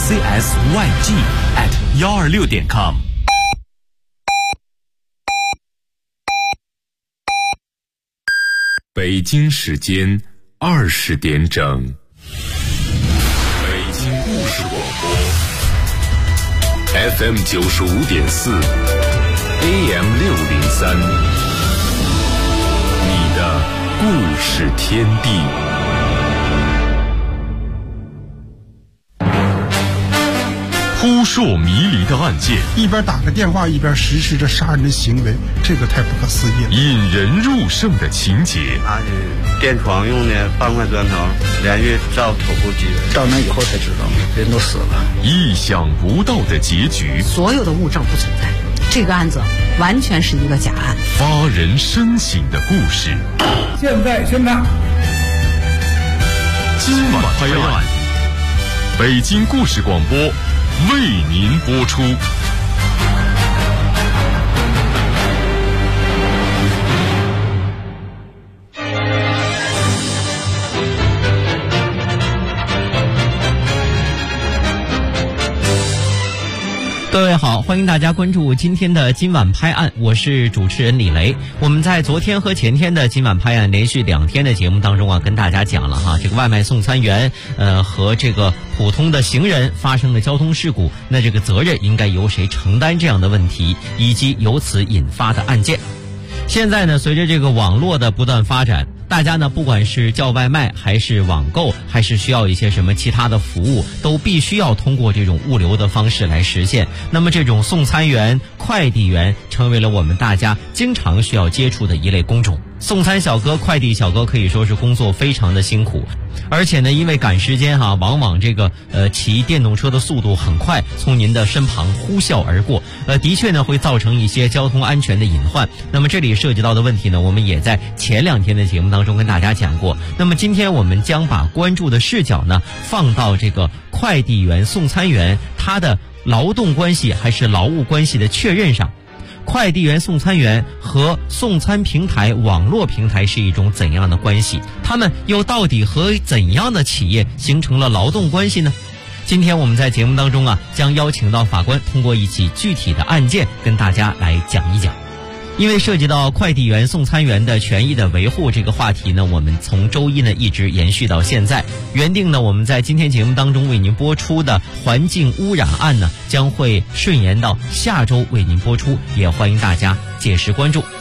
csyg@126.com。北京时间20点整，北京故事广播 FM 95.4 AM 603，你的故事天地。扑朔迷离的案件， 一边打个电话一边实施着杀人的行为，这个太不可思议了。 引人入胜的情节， 拿着电床用的半块砖头连续照头部击人， 到那以后才知道人都死了。 意想不到的结局， 所有的物证不存在，这个案子完全是一个假案。 发人深省的故事， 现在宣判， 今晚拍案，北京故事广播为您播出。 各位好，欢迎大家关注今天的今晚拍案，我是主持人李雷。我们在昨天和前天的今晚拍案连续2天的节目当中啊，跟大家讲了哈，这个外卖送餐员和这个普通的行人发生的交通事故，那这个责任应该由谁承担这样的问题，以及由此引发的案件。现在呢，随着这个网络的不断发展，大家呢不管是叫外卖还是网购，还是需要一些什么其他的服务，都必须要通过这种物流的方式来实现。那么这种送餐员、快递员成为了我们大家经常需要接触的一类工种。送餐小哥、快递小哥可以说是工作非常的辛苦，而且呢，因为赶时间哈，往往这个骑电动车的速度很快，从您的身旁呼啸而过，的确呢会造成一些交通安全的隐患。那么这里涉及到的问题呢，我们也在前2天的节目当中跟大家讲过。那么今天我们将把关注的视角呢放到这个快递员、送餐员他的劳动关系还是劳务关系的确认上。快递员、送餐员和送餐平台、网络平台是一种怎样的关系？他们又到底和怎样的企业形成了劳动关系呢？今天我们在节目当中啊，将邀请到法官通过一起具体的案件跟大家来讲一讲。因为涉及到快递员、送餐员的权益的维护这个话题呢，我们从周一呢一直延续到现在。原定呢我们在今天节目当中为您播出的环境污染案呢，将会顺延到下周为您播出，也欢迎大家届时关注。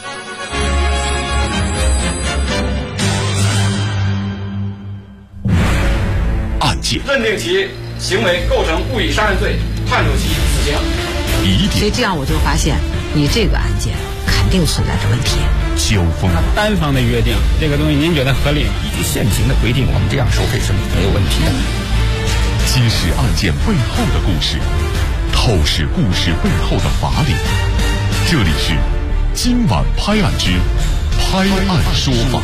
案件认定其行为构成故意杀人罪，判处其死刑。 疑点， 所以这样我就发现，你这个案件肯定存在着问题。 交锋， 单方的约定这个东西您觉得合理吗？ 依据现行的规定，我们这样收费是没有问题的。 揭示案件背后的故事，透视故事背后的法理。这里是今晚拍案之拍案说法。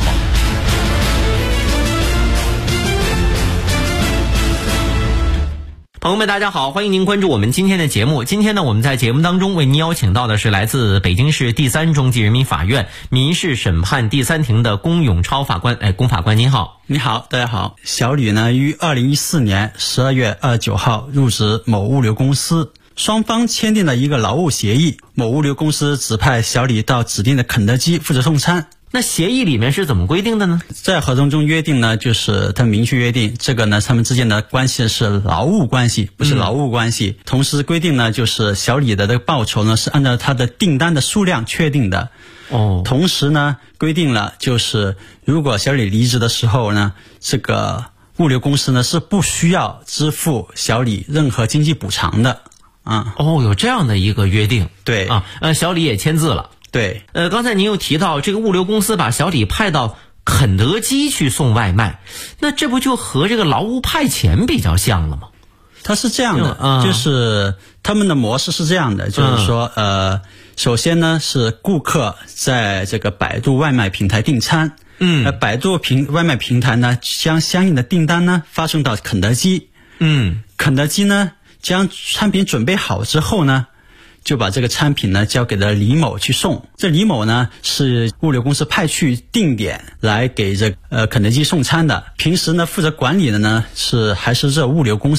朋友们大家好，欢迎您关注我们今天的节目。今天呢，我们在节目当中为您邀请到的是来自北京市第3中级人民法院民事审判第3庭的龚永超法官。龚法官您好。 你好，大家好。小李呢于2014年12月29号入职某物流公司，双方签订了一个劳务协议，某物流公司指派小李到指定的肯德基负责送餐。 那协议里面是怎么规定的呢？ 在合同中约定呢，就是他明确约定这个呢，他们之间的关系是劳务关系，不是劳务关系。同时规定呢，就是小李的这个报酬呢是按照他的订单的数量确定的。同时呢规定了，就是如果小李离职的时候呢，这个物流公司呢是不需要支付小李任何经济补偿的。 有这样的一个约定。 对啊，小李也签字了。 对， 刚才您又提到这个物流公司把小李派到肯德基去送外卖，那这不就和这个劳务派遣比较像了吗？ 它是这样的，就是他们的模式是这样的，就是说，首先呢是顾客在这个百度外卖平台订餐，百度外卖平台呢将相应的订单呢发送到肯德基，肯德基呢将产品准备好之后呢，就把这个产品呢交给了李某去送。这李某呢是物流公司派去定点来给肯德基送餐的。平时呢负责管理的呢还是这物流公司。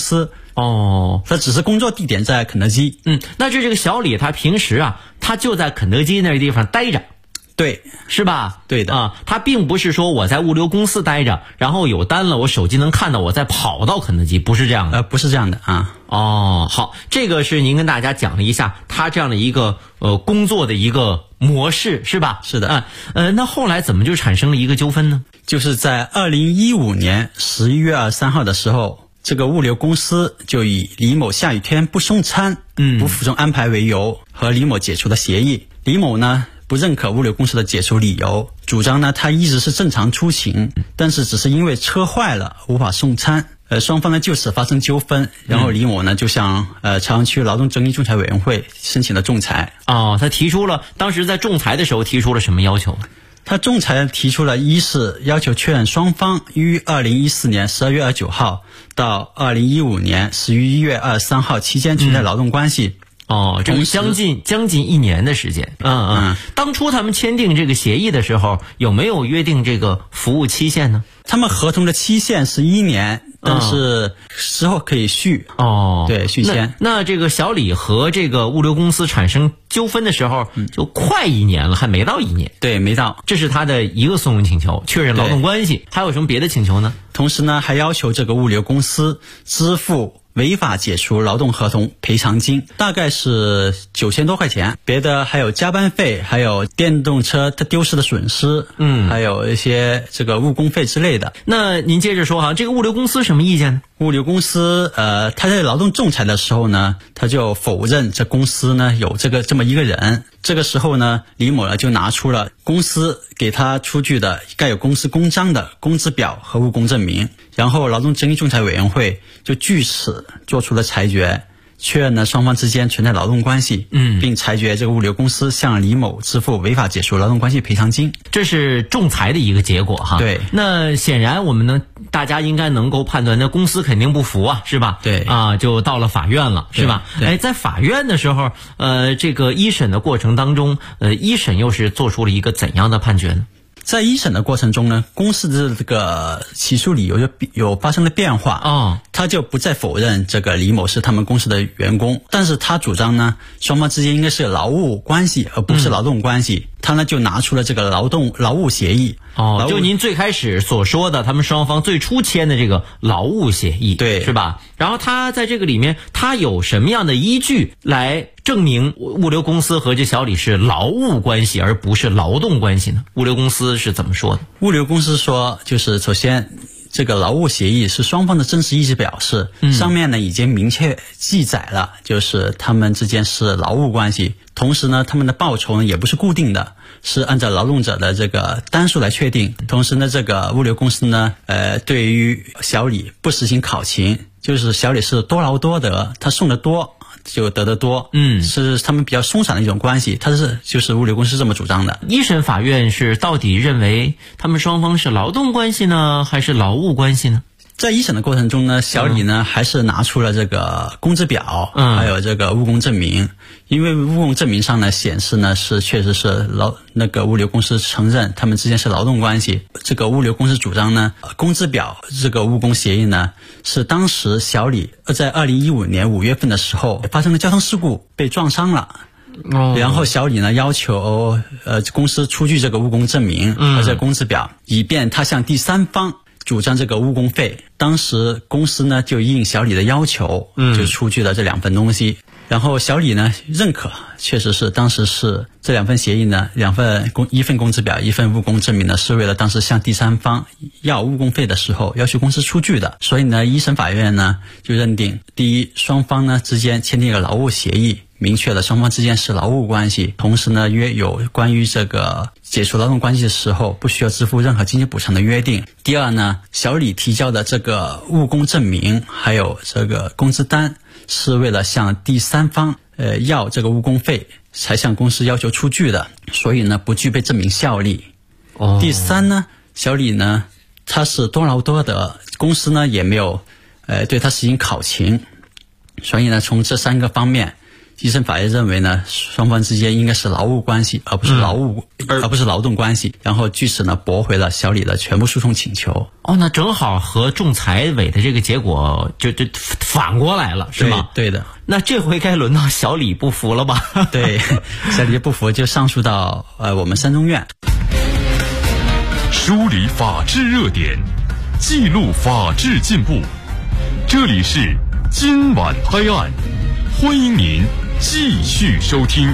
哦， 他只是工作地点在肯德基。 那这个小李他平时啊，他就在肯德基那个地方待着。 对， 是吧？ 对的啊，他并不是说我在物流公司待着，然后有单了，我手机能看到，我再跑到肯德基，不是这样的。 不是这样的啊。 哦，好，这个是您跟大家讲了一下他这样的一个工作的一个模式，是吧？ 是的。 那后来怎么就产生了一个纠纷呢？ 就是在2015年11月23号的时候，这个物流公司就以李某下雨天不送餐，不服从安排为由，和李某解除了协议。李某呢，不认可物流公司的解除理由，主张呢他一直是正常出勤，但是只是因为车坏了无法送餐。双方呢就此发生纠纷，然后李某呢就向朝阳区劳动争议仲裁委员会申请了仲裁。 哦，他提出了，当时在仲裁的时候提出了什么要求？ 他仲裁提出了，一是要求确认双方于2014年12月29号到2015年11月23号期间存在劳动关系。 哦，这个将近1年的时间。当初他们签订这个协议的时候，有没有约定这个服务期限呢？ 他们合同的期限是1年，但是之后可以续。对，续签。 那这个小李和这个物流公司产生纠纷的时候，就快1年了，还没到1年。 对，没到。 这是他的一个诉讼请求，确认劳动关系。还有什么别的请求呢？ 同时呢，还要求这个物流公司支付违法解除劳动合同赔偿金，大概是9000多块钱。别的还有加班费，还有电动车它丢失的损失，还有一些这个误工费之类的。 那您接着说哈，这个物流公司什么意见呢？ 物流公司他在劳动仲裁的时候呢，他就否认这公司呢有这么一个人。这个时候呢，李某呢就拿出了公司给他出具的盖有公司公章的工资表和务工证明，然后劳动争议仲裁委员会就据此做出了裁决，确认了双方之间存在劳动关系，并裁决这个物流公司向李某支付违法解除劳动关系赔偿金。 这是仲裁的一个结果哈。 对。 那显然我们大家应该能够判断，那公司肯定不服啊，是吧？ 对。 就到了法院了，是吧？在法院的时候，这个一审的过程当中，一审又是做出了一个怎样的判决呢？ 在一审的过程中呢，公司的这个起诉理由有发生了变化。他就不再否认这个李某是他们公司的员工，但是他主张呢，双方之间应该是劳务关系而不是劳动关系。他呢就拿出了这个劳务协议。 就您最开始所说的，他们双方最初签的这个劳务协议， 对， 是吧？然后他在这个里面，他有什么样的依据来证明物流公司和这小李是劳务关系而不是劳动关系呢？物流公司是怎么说的？ 物流公司说，就是首先这个劳务协议是双方的真实意思表示，上面呢已经明确记载了，就是他们之间是劳务关系。同时呢，他们的报酬呢也不是固定的，是按照劳动者的这个单数来确定。同时呢，这个物流公司呢，对于小李不实行考勤，就是小李是多劳多得，他送的多就得的多，是他们比较松散的一种关系，就是物流公司这么主张的。 一审法院是到底认为他们双方是劳动关系呢，还是劳务关系呢？ 在一审的过程中呢，小李呢还是拿出了这个工资表，还有这个务工证明。因为务工证明上呢显示呢确实是那个物流公司承认他们之间是劳动关系。这个物流公司主张呢，工资表这个务工协议呢是当时小李在2015年5月份的时候发生了交通事故被撞伤了。然后小李呢要求公司出具这个务工证明和这个工资表，以便他向第三方主张这个误工费。当时公司呢就应小李的要求，就出具了这2份东西。然后小李呢认可，确实是当时是这2份协议呢一份工资表一份误工证明呢是为了当时向第三方要误工费的时候要求公司出具的。所以呢一审法院呢就认定，第一，双方呢之间签订了劳务协议，明确了双方之间是劳务关系，同时呢约有关于这个解除劳动关系的时候不需要支付任何经济补偿的约定。第二呢，小李提交的这个务工证明还有这个工资单是为了向第三方要这个误工费才向公司要求出具的，所以呢不具备证明效力。第三呢，小李呢他是多劳多得，公司呢也没有对他实行考勤，所以呢从这3个方面一审法院认为呢，双方之间应该是劳务关系，而不是劳动关系，然后据此呢驳回了小李的全部诉讼请求。 那正好和仲裁委的这个结果就反过来了，是吗？ 对的。 那这回该轮到小李不服了吧？ 对，小李不服就上诉到我们三中院。 梳理法治热点，记录法治进步。这里是今晚拍案，欢迎您继续收听。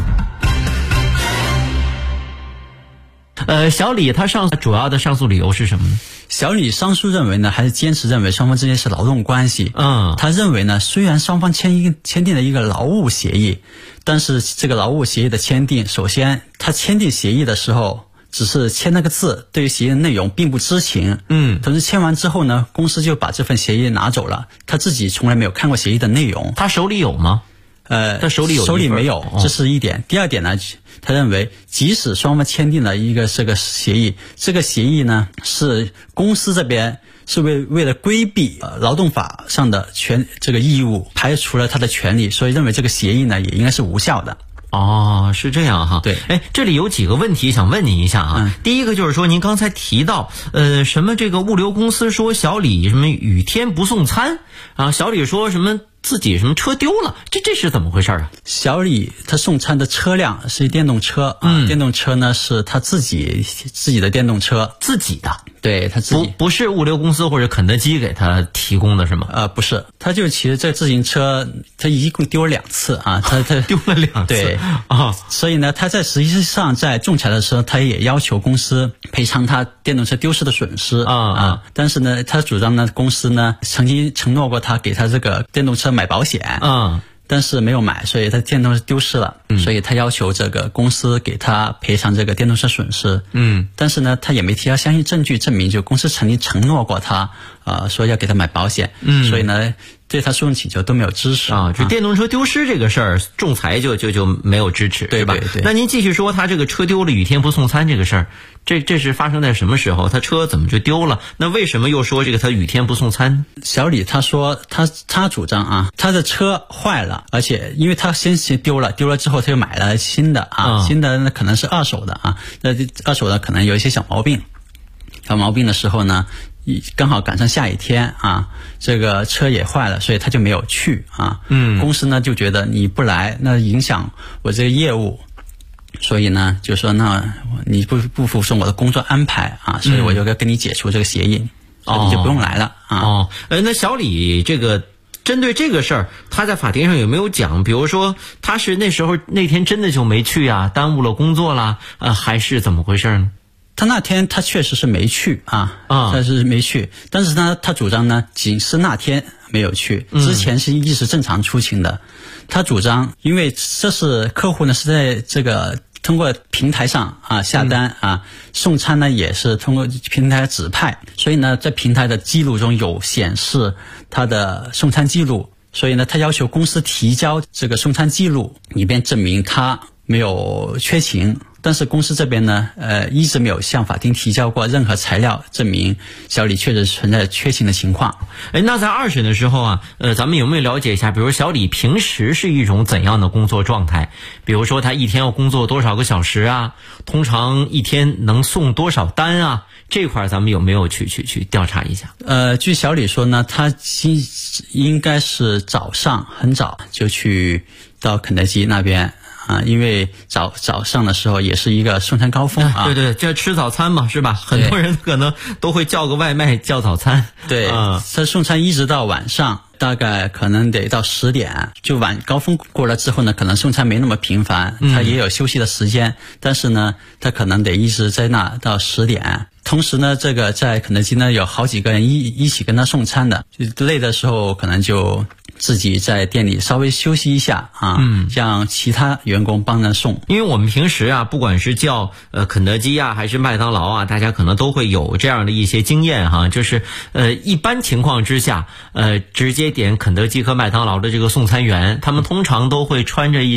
小李他主要的上诉理由是什么呢？ 小李上诉认为呢，还是坚持认为双方之间是劳动关系。他认为呢，虽然双方签订了一个劳务协议，但是这个劳务协议的签订，首先他签订协议的时候只是签那个字，对于协议的内容并不知情。同时签完之后呢，公司就把这份协议拿走了，他自己从来没有看过协议的内容。 他手里有吗？他手里没有，这是一点。第二点呢，他认为即使双方签订了一个这个协议，这个协议呢是公司这边是为了规避劳动法上的这个义务，排除了他的权利，所以认为这个协议呢也应该是无效的。是这样哈。对，这里有几个问题想问您一下啊。第一个就是说，您刚才提到什么这个物流公司说小李什么雨天不送餐啊，小李说什么自己什么车丢了，这是怎么回事啊？ 小李他送餐的车辆是电动车电动车呢是他自己的电动车， 自己的， 对，他自己不是物流公司或者肯德基给他提供的是吗？ 不是，他就骑着这自行车，他一共丢了2次啊，他丢了2次， 对所以呢，他实际上在仲裁的时候，他也要求公司赔偿他电动车丢失的损失但是呢，他主张呢，公司呢曾经承诺过他给他这个电动车买保险但是没有买，所以他电动车丢失了所以他要求这个公司给他赔偿这个电动车损失但是呢，他也没提到相应证据证明就公司曾经承诺过他说要给他买保险所以呢对他诉讼请求都没有支持就电动车丢失这个事儿，仲裁就没有支持， 对吧？ 对。那您继续说，他这个车丢了雨天不送餐这个事儿，这是发生在什么时候？他车怎么就丢了？那为什么又说这个他雨天不送餐？ 小李他说他主张他的车坏了，而且因为他先丢了之后他又买了新的新的那可能是二手的那二手的可能有一些小毛病的时候呢，刚好赶上下雨天这个车也坏了，所以他就没有去公司呢就觉得你不来那影响我这个业务，所以呢就说那你不服从我的工作安排所以我就要跟你解除这个协议所以你就不用来了那小李这个针对这个事儿，他在法庭上有没有讲？比如说他是那天真的就没去耽误了工作啦还是怎么回事呢？ 他那天他确实是没去他是没去，但是呢他主张呢仅是那天没有去，之前是一直正常出勤的他主张因为这是客户呢是在这个通过平台上下单送餐呢也是通过平台指派，所以呢在平台的记录中有显示他的送餐记录，所以呢他要求公司提交这个送餐记录以便证明他没有缺勤，但是公司这边呢一直没有向法庭提交过任何材料证明小李确实存在缺勤的情况。 那在2审的时候咱们有没有了解一下，比如小李平时是一种怎样的工作状态？比如说他一天要工作多少个小时通常一天能送多少单这块咱们有没有去调查一下？ 据小李说呢，他应该是早上很早就去到肯德基那边因为早上的时候也是一个送餐高峰对，就吃早餐嘛，是吧？很多人可能都会叫个外卖叫早餐。 对他送餐一直到晚上，大概可能得到10点，就晚高峰过了之后呢，可能送餐没那么频繁他也有休息的时间但是呢他可能得一直在那到10点。同时呢这个在肯德基呢有好几个人一起跟他送餐的，就累的时候可能就自己在店里稍微休息一下让其他员工帮着送。 因为我们平时不管是叫肯德基还是麦当劳大家可能都会有这样的一些经验就是一般情况之下直接点肯德基和麦当劳的这个送餐员，他们通常都会穿着一些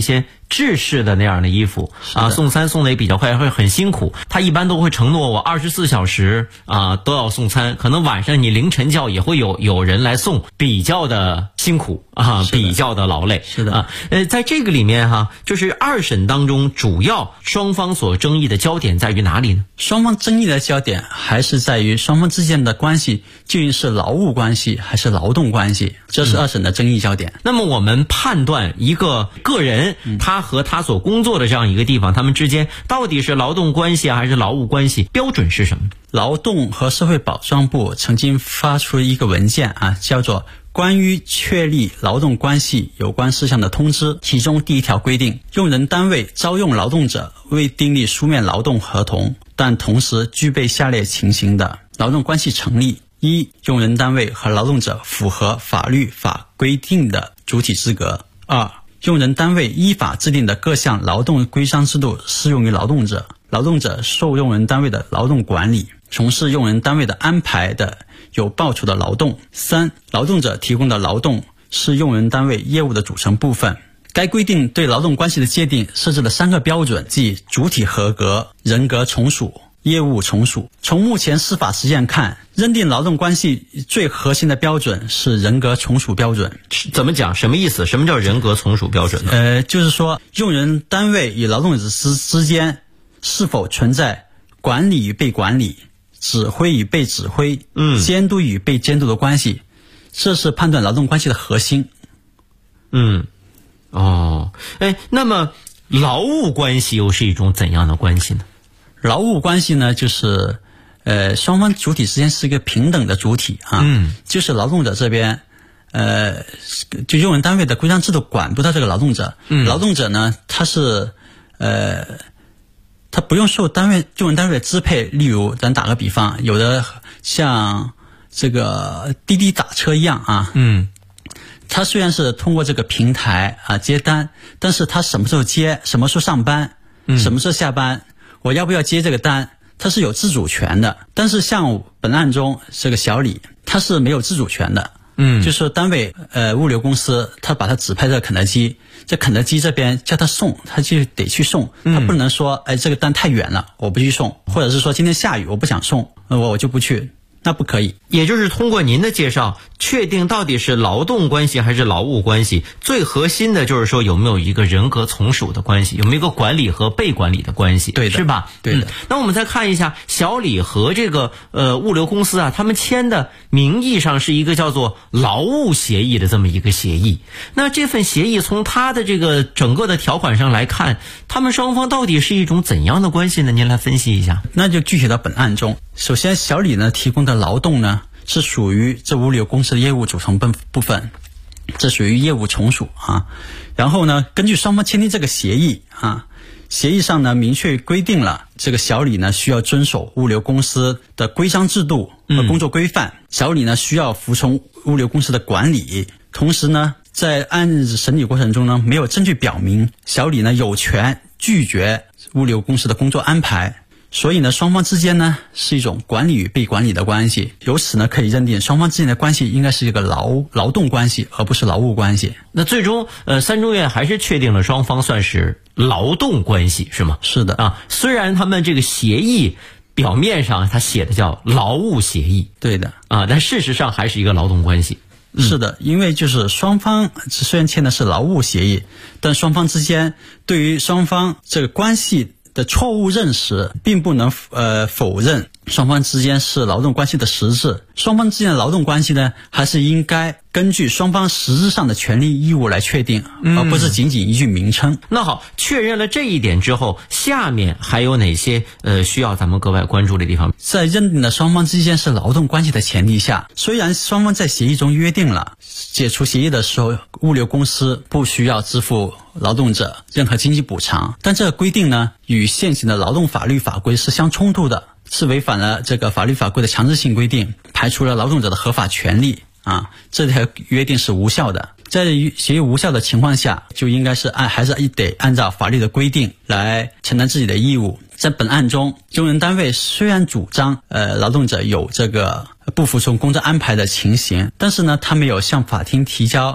制式的那样的衣服啊，送餐送的也比较快，会很辛苦。他一般都会承诺我24小时啊都要送餐，可能晚上你凌晨叫也会有人来送，比较的辛苦啊，比较的劳累。 是的啊，在这个里面哈，就是二审当中主要双方所争议的焦点在于哪里呢？ 双方争议的焦点还是在于双方之间的关系究竟是劳务关系还是劳动关系，这是二审的争议焦点。 那么我们判断一个个人他和他所工作的这样一个地方，他们之间到底是劳动关系还是劳务关系，标准是什么？ 劳动和社会保障部曾经发出一个文件啊，叫做关于确立劳动关系有关事项的通知，其中第1条规定，用人单位招用劳动者未订立书面劳动合同，但同时具备下列情形的劳动关系成立：一、用人单位和劳动者符合法律法规定的主体资格；二、用人单位依法制定的各项劳动规章制度适用于劳动者，劳动者受用人单位的劳动管理，从事用人单位的安排的有报酬的劳动；三、劳动者提供的劳动是用人单位业务的组成部分。该规定对劳动关系的界定设置了3个标准，即主体合格、人格从属、业务从属。从目前司法实践看，认定劳动关系最核心的标准是人格从属标准。 怎么讲？什么意思？什么叫人格从属标准呢？ 就是说用人单位与劳动者之间是否存在管理与被管理、指挥与被指挥、监督与被监督的关系，这是判断劳动关系的核心。 那么劳务关系又是一种怎样的关系呢？ 劳务关系呢，就是双方主体之间是一个平等的主体啊，就是劳动者这边就用人单位的规章制度管不到这个劳动者，劳动者呢他是他不用受用人单位的支配。例如咱打个比方，有的像这个滴滴打车一样啊，他虽然是通过这个平台啊接单，但是他什么时候接，什么时候上班，什么时候下班，我要不要接这个单，他是有自主权的。但是像本案中这个小李，他是没有自主权的。就是说单位物流公司他把他指派到肯德基，在肯德基这边叫他送，他就得去送，他不能说这个单太远了我不去送，或者是说今天下雨我不想送，我就不去，那不可以。 也就是通过您的介绍，确定到底是劳动关系还是劳务关系，最核心的就是说有没有一个人格从属的关系，有没有一个管理和被管理的关系， 对的， 是吧？ 对的。 那我们再看一下小李和这个物流公司啊，他们签的名义上是一个叫做劳务协议的这么一个协议。那这份协议从他的这个整个的条款上来看，他们双方到底是一种怎样的关系呢？您来分析一下。 那就具体到本案中，首先小李呢提供的劳动呢是属于这物流公司的业务组成部分，这属于业务从属啊。然后呢，根据双方签订这个协议啊，协议上呢明确规定了这个小李呢需要遵守物流公司的规章制度和工作规范，小李呢需要服从物流公司的管理。同时呢，在案审理过程中呢，没有证据表明小李呢有权拒绝物流公司的工作安排。所以呢，双方之间呢是一种管理与被管理的关系，由此呢可以认定双方之间的关系应该是一个劳动关系，而不是劳务关系。 那最终三中院还是确定了双方算是劳动关系，是吗？ 是的啊，虽然他们这个协议表面上他写的叫劳务协议， 对的啊，但事实上还是一个劳动关系。 是的，因为就是双方虽然签的是劳务协议，但双方之间对于双方这个关系的错误认识并不能否认双方之间是劳动关系的实质。双方之间的劳动关系呢，还是应该根据双方实质上的权利义务来确定，而不是仅仅一句名称。 那好，确认了这一点之后，下面还有哪些需要咱们格外关注的地方？ 在认定了双方之间是劳动关系的前提下，虽然双方在协议中约定了解除协议的时候物流公司不需要支付劳动者任何经济补偿，但这个规定呢与现行的劳动法律法规是相冲突的，是违反了这个法律法规的强制性规定，排除了劳动者的合法权利啊，这条约定是无效的。在协议无效的情况下，就应该是还是得按照法律的规定来承担自己的义务。在本案中，用人单位虽然主张劳动者有这个不服从工作安排的情形，但是呢，他没有向法庭提交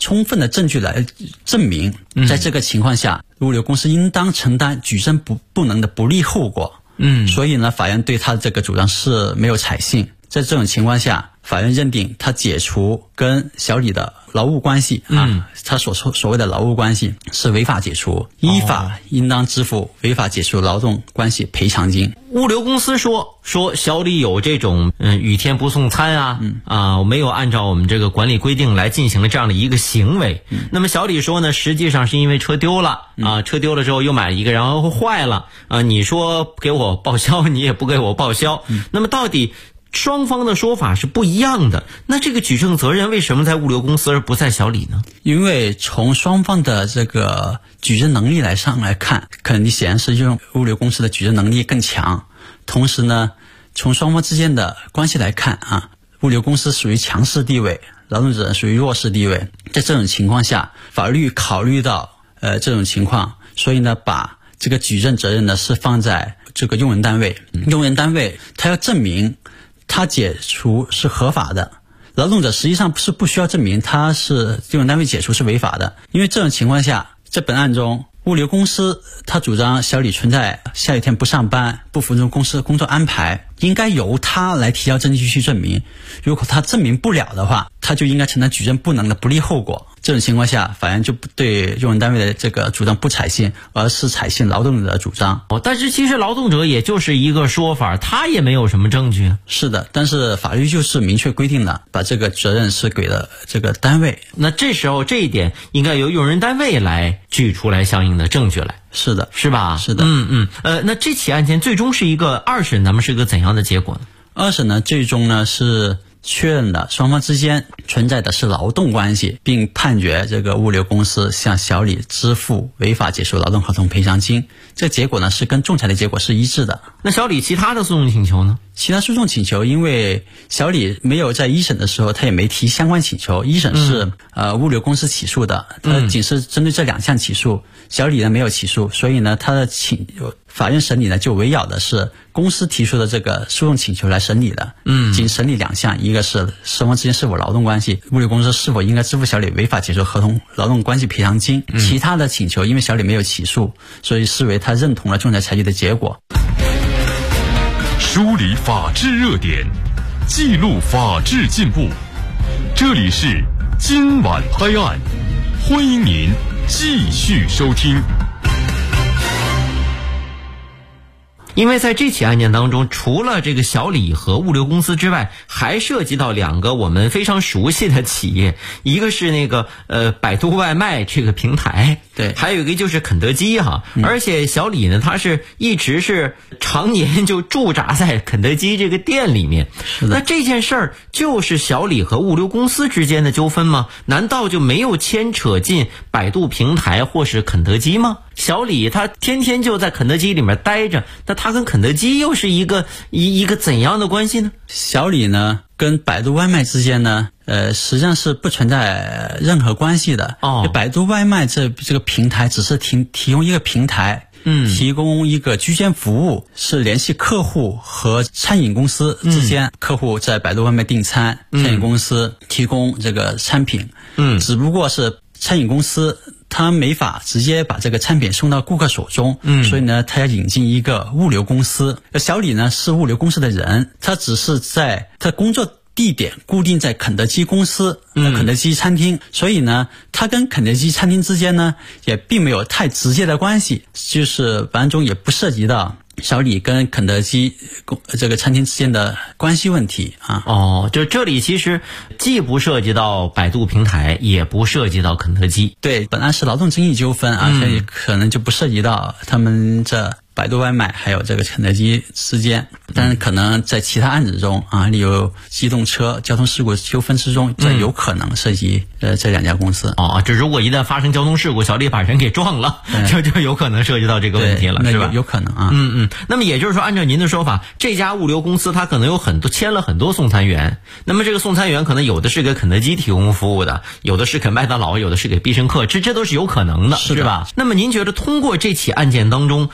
充分的证据来证明，在这个情况下，物流公司应当承担举证不能的不利后果。所以呢，法院对他的这个主张是没有采信。在这种情况下，法院认定他解除跟小李的劳务关系他所谓的劳务关系是违法解除，依法应当支付违法解除劳动关系赔偿金。 物流公司说小李有这种雨天不送餐我没有按照我们这个管理规定来进行了这样的一个行为。那么小李说呢，实际上是因为车丢了车丢了之后又买了一个，然后坏了你说给我报销，你也不给我报销。那么到底双方的说法是不一样的，那这个举证责任为什么在物流公司而不在小李呢？ 因为从双方的这个举证能力来看，肯定显然是用物流公司的举证能力更强。同时呢，从双方之间的关系来看物流公司属于强势地位，劳动者属于弱势地位。在这种情况下，法律考虑到这种情况，所以呢，把这个举证责任呢是放在这个用人单位。用人单位他要证明他解除是合法的，劳动者实际上是不需要证明他是用人单位解除是违法的。因为这种情况下，在本案中，物流公司他主张小李存在下雨天不上班，不服从公司工作安排，应该由他来提交证据去证明。如果他证明不了的话，他就应该承担举证不能的不利后果。这种情况下，法院就不对用人单位的这个主张不采信，而是采信劳动者的主张。 但是其实劳动者也就是一个说法，他也没有什么证据。 是的，但是法律就是明确规定了，把这个责任是给了这个单位。 那这时候这一点应该由用人单位来举出来相应的证据来。 是的， 是吧？ 是的。 那这起案件最终是一个二审，咱们是一个怎样的结果呢？ 二审呢，最终呢是确认了双方之间存在的是劳动关系，并判决这个物流公司向小李支付违法解除劳动合同赔偿金。这个结果呢是跟仲裁的结果是一致的。 那小李其他的诉讼请求呢？ 其他诉讼请求，因为小李没有在一审的时候他也没提相关请求，一审是物流公司起诉的，他仅是针对这2项起诉，小李呢没有起诉，所以呢他的法院审理呢就围绕的是公司提出的这个诉讼请求来审理的。仅审理2项，一个是双方之间是否劳动关系，物流公司是否应该支付小李违法解除合同劳动关系赔偿金。其他的请求因为小李没有起诉，所以视为他认同了仲裁裁决的结果。 梳理法治热点，记录法治进步。这里是今晚拍案，欢迎您继续收听。 因为在这起案件当中，除了这个小李和物流公司之外，还涉及到2个我们非常熟悉的企业，一个是那个百度外卖这个平台， 对， 还有一个就是肯德基而且小李呢，他是一直是常年就驻扎在肯德基这个店里面。那这件事儿就是小李和物流公司之间的纠纷吗？难道就没有牵扯进百度平台或是肯德基吗？小李他天天就在肯德基里面待着，那他跟肯德基又是一个怎样的关系呢？ 小李呢跟百度外卖之间呢实际上是不存在任何关系的。百度外卖这个平台只是提供一个平台，提供一个居间服务，是联系客户和餐饮公司之间。客户在百度外卖订餐，餐饮公司提供这个餐品。只不过是餐饮公司他没法直接把这个餐品送到顾客手中，所以呢他要引进一个物流公司。小李呢是物流公司的人，他只是在他工作地点固定在肯德基公司，肯德基餐厅，所以呢他跟肯德基餐厅之间呢也并没有太直接的关系，就是本案中也不涉及到小李跟肯德基这个餐厅之间的关系问题就这里其实既不涉及到百度平台，也不涉及到肯德基。 对，本案是劳动争议纠纷所以可能就不涉及到他们这百度外卖还有这个肯德基之间，但是可能在其他案子中例如机动车交通事故纠纷之中，这有可能涉及这2家公司。 这如果一旦发生交通事故，小李把人给撞了，就有可能涉及到这个问题了，是吧？ 有可能那么也就是说，按照您的说法，这家物流公司它可能有签了很多送餐员，那么这个送餐员可能有的是给肯德基提供服务的，有的是给麦当劳，有的是给必胜客，这都是有可能的，是吧？那么您觉得通过这起案件当中，我们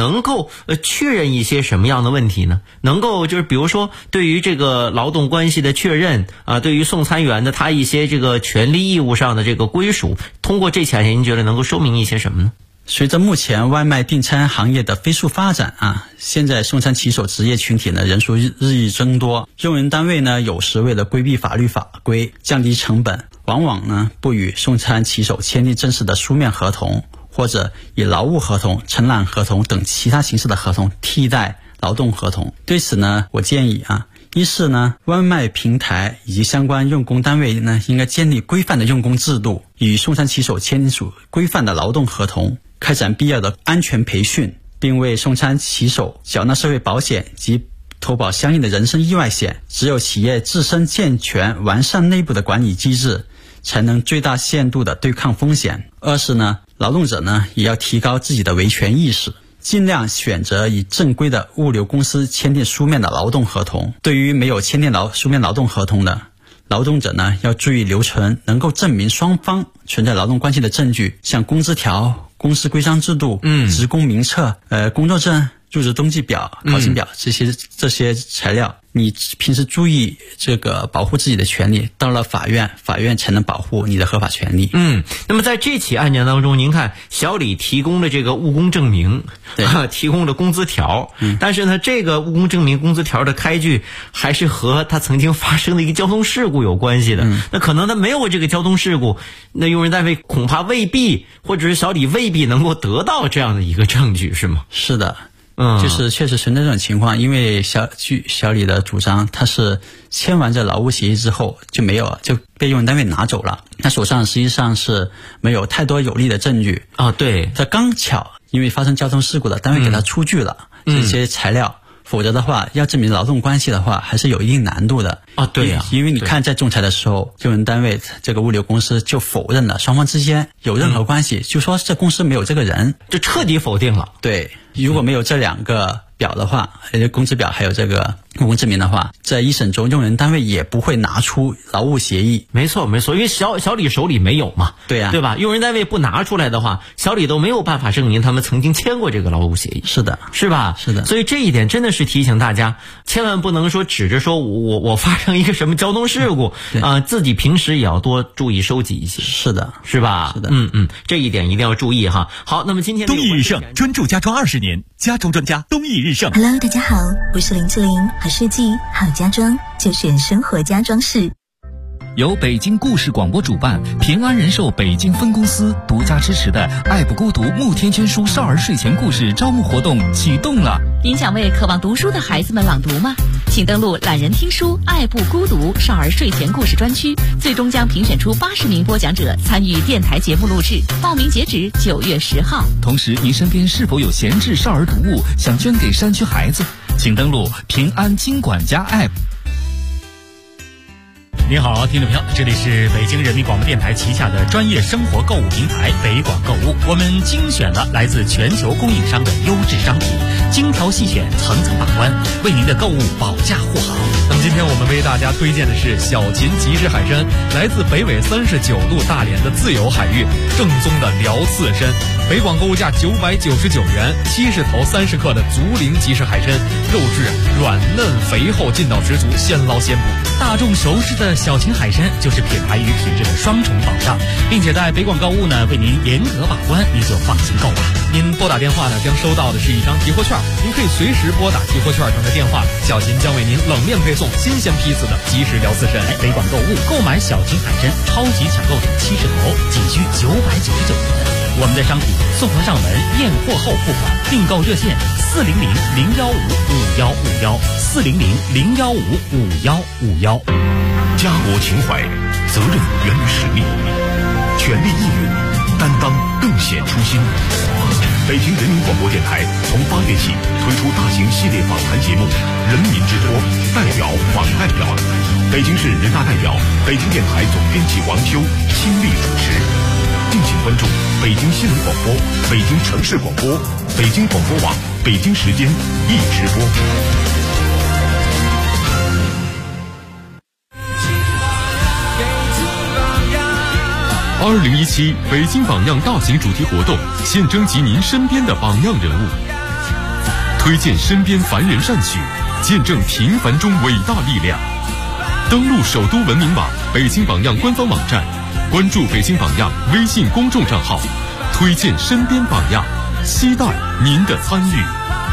能够确认一些什么样的问题呢？能够就是比如说对于这个劳动关系的确认啊，对于送餐员的他一些这个权利义务上的这个归属，通过这起案件您觉得能够说明一些什么呢？ 随着目前外卖订餐行业的飞速发展啊，现在送餐骑手职业群体呢人数日益增多，用人单位呢有时为了规避法律法规、降低成本，往往呢不与送餐骑手签订正式的书面合同，或者以劳务合同、承揽合同等其他形式的合同替代劳动合同。对此呢，我建议啊，一是呢，外卖平台以及相关用工单位呢，应该建立规范的用工制度，与送餐骑手签署规范的劳动合同，开展必要的安全培训，并为送餐骑手缴纳社会保险及投保相应的人身意外险。只有企业自身健全完善内部的管理机制，才能最大限度的对抗风险。二是呢，劳动者呢也要提高自己的维权意识，尽量选择与正规的物流公司签订书面的劳动合同。对于没有签订书面劳动合同的劳动者呢，要注意留存能够证明双方存在劳动关系的证据，像工资条、公司规章制度、职工名册、工作证、入职登记表、考勤表这些材料。你平时注意这个保护自己的权利，到了法院才能保护你的合法权利。 那么在这起案件当中，您看小李提供了这个务工证明，提供了工资条，但是呢，这个务工证明、工资条的开具还是和他曾经发生的一个交通事故有关系的。那可能他没有这个交通事故，那用人单位恐怕未必，或者是小李未必能够得到这样的一个证据，是吗？ 是的。就是确实存在这种情况，因为据小李的主张，他是签完这劳务协议之后就没有，就被用人单位拿走了，他手上实际上是没有太多有力的证据啊。对， 他刚巧因为发生交通事故了，单位给他出具了这些材料，否则的话要证明劳动关系的话还是有一定难度的啊。对呀， 因为你看在仲裁的时候，用人单位这个物流公司就否认了双方之间有任何关系，就说这公司没有这个人， 就彻底否定了。 对，如果没有这两个表的话，工资表还有这个务工证明的话，在一审中用人单位也不会拿出劳务协议。 没错，因为小李手里没有嘛。 对呀， 对吧？用人单位不拿出来的话，小李都没有办法证明他们曾经签过这个劳务协议。 是的， 是吧？ 是的。 所以这一点真的是提醒大家，千万不能说指着说我发生一个什么交通事故自己平时也要多注意收集一些。 是的， 是吧？ 是的。 这一点一定要注意哈。好，那么今天东益日盛专注家装20年，家装专家东益日盛。 Hello， 大家好，我是林志玲，好设计好家装就选生活家装饰。 由北京故事广播主办，平安人寿北京分公司独家支持的爱不孤独慕天娟书少儿睡前故事招募活动启动了。 您想为渴望读书的孩子们朗读吗？请登录懒人听书爱不孤独少儿睡前故事专区，最终将评选出80名播讲者参与电台节目录制，报名截止9月10号。 同时，您身边是否有闲置少儿读物想捐给山区孩子？请登录平安金管家 App。 您好，听众朋友，这里是北京人民广播电台旗下的专业生活购物平台北广购物。我们精选了来自全球供应商的优质商品，精挑细选，层层把关，为您的购物保驾护航。 那么今天我们为大家推荐的是小秦集市海参，来自北纬39度大连的自由海域，正宗的辽刺参。北广购物价999元，70头30克的竹林集市海参，肉质软嫩肥厚，劲道十足，现捞现捕。 大众熟知的小秦海参就是品牌与品质的双重保障，并且在北广购物呢为您严格把关，您就放心购买。 您拨打电话呢将收到的是一张提货券，您可以随时拨打提货券上的电话，小秦将为您冷链配送新鲜批次的即食辽刺参。 北广购物购买小秦海参超级抢购点70头，仅需999元。我们的商品送货上门，验货后付款，订购热线400-015-5151，400-015-5151。 家国情怀，责任源于使命，权力义务，担当更显初心。北京人民广播电台从8月起推出大型系列访谈节目《人民之托》，代表访代表，北京市人大代表、北京电台总编辑王秋亲力主持。敬请关注北京新闻广播、北京城市广播、北京广播网、北京时间一直播。2017北京榜样大型主题活动，现征集您身边的榜样人物。 推荐身边凡人善举，见证平凡中伟大力量。登录首都文明网北京榜样官方网站，关注北京榜样微信公众账号，推荐身边榜样，期待您的参与。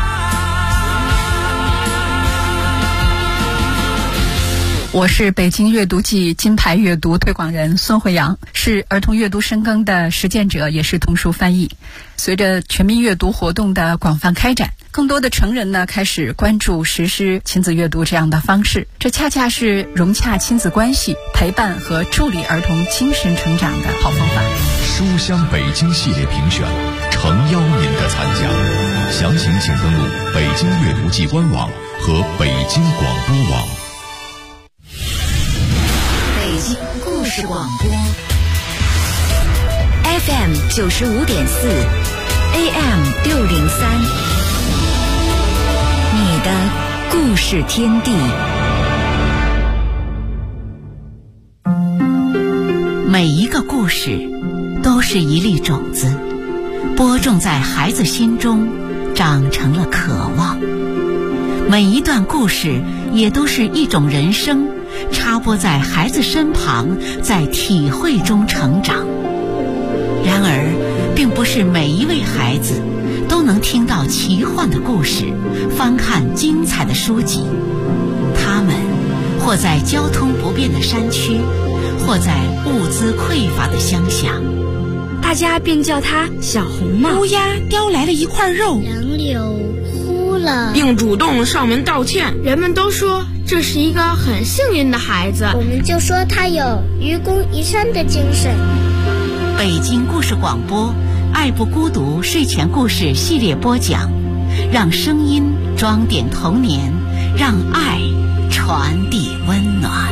我是北京阅读季金牌阅读推广人孙慧阳，是儿童阅读深耕的实践者，也是童书翻译。随着全民阅读活动的广泛开展，更多的成人呢开始关注实施亲子阅读这样的方式，这恰恰是融洽亲子关系、陪伴和助力儿童精神成长的好方法。 书香北京系列评选，诚邀您的参加。详情请登录北京阅读季官网和北京广播网。 北京故事广播 FM 95.4 AM 603，你的故事天地。每一个故事都是一粒种子，播种在孩子心中，长成了渴望。每一段故事也都是一种人生，插播在孩子身旁，在体会中成长。然而，并不是每一位孩子都能听到奇幻的故事，翻看精彩的书籍。他们或在交通不便的山区，或在物资匮乏的乡下。 大家便叫他小红帽。 乌鸦叼来了一块肉， 杨柳哭了， 并主动上门道歉。人们都说这是一个很幸运的孩子， 我们就说他有愚公移山的精神。 北京故事广播爱不孤独睡前故事系列播讲，让声音装点童年，让爱传递温暖。